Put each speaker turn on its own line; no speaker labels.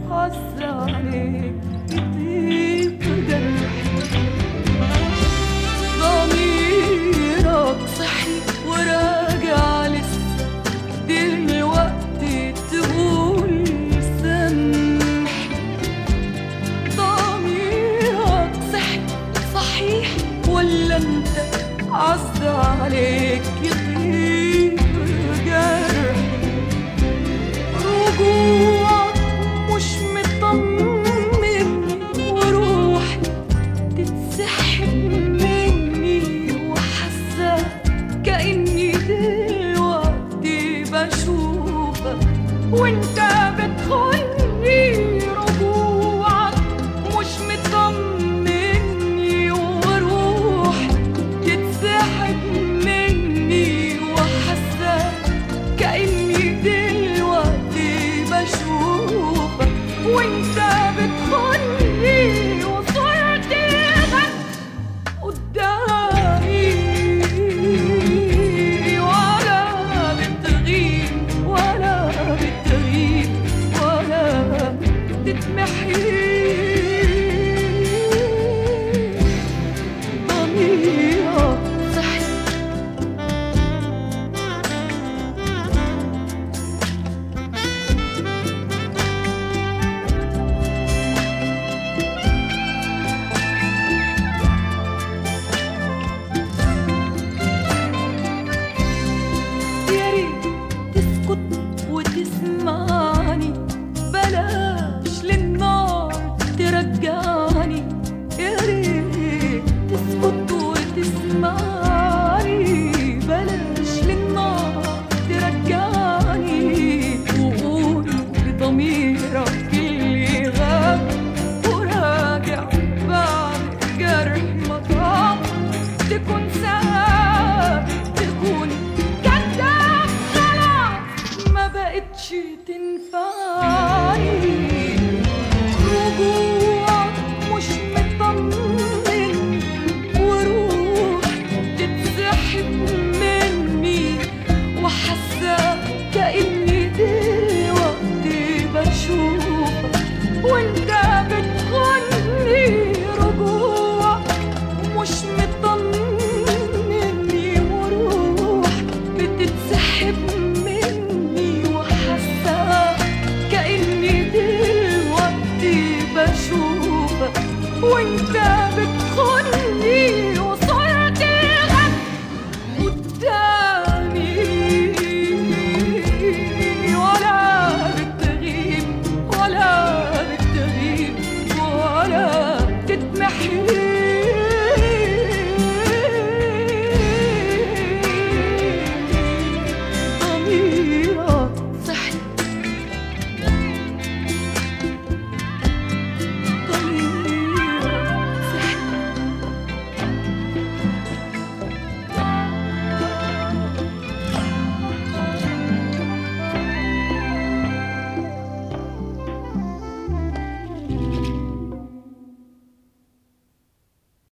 عز عليك يطيب جرحي. ضميرك صحي وراجع لسه دلوقتي تقول سامحني. ضميرك صحي صحيح ولا انت عز عليك يطيب جرحي؟ رجوعك مش مطمني وروحي تتسحب مني، وحاسة كأني دلوقتي بشوفك وانت بتخوني. رجوعك مش مطمني وروحي تتسحب مني، وحاسة كأني دلوقتي بشوفك وانت بتخوني. وصورتي قدامي ولا بتغيب ولا بتغيب ولا تتمحي. ضميرك صحي يا ريت تسكت وتسمعني، بلاش للنار ترجعني. يا ريت تسكت وتسمعني، بلاش للنار ترجعني. وقول لضميرك اللي غاب وراجع بعد جرح مطاب، تكون ساب تكون كذاب، خلاص ما بقتش تنفع.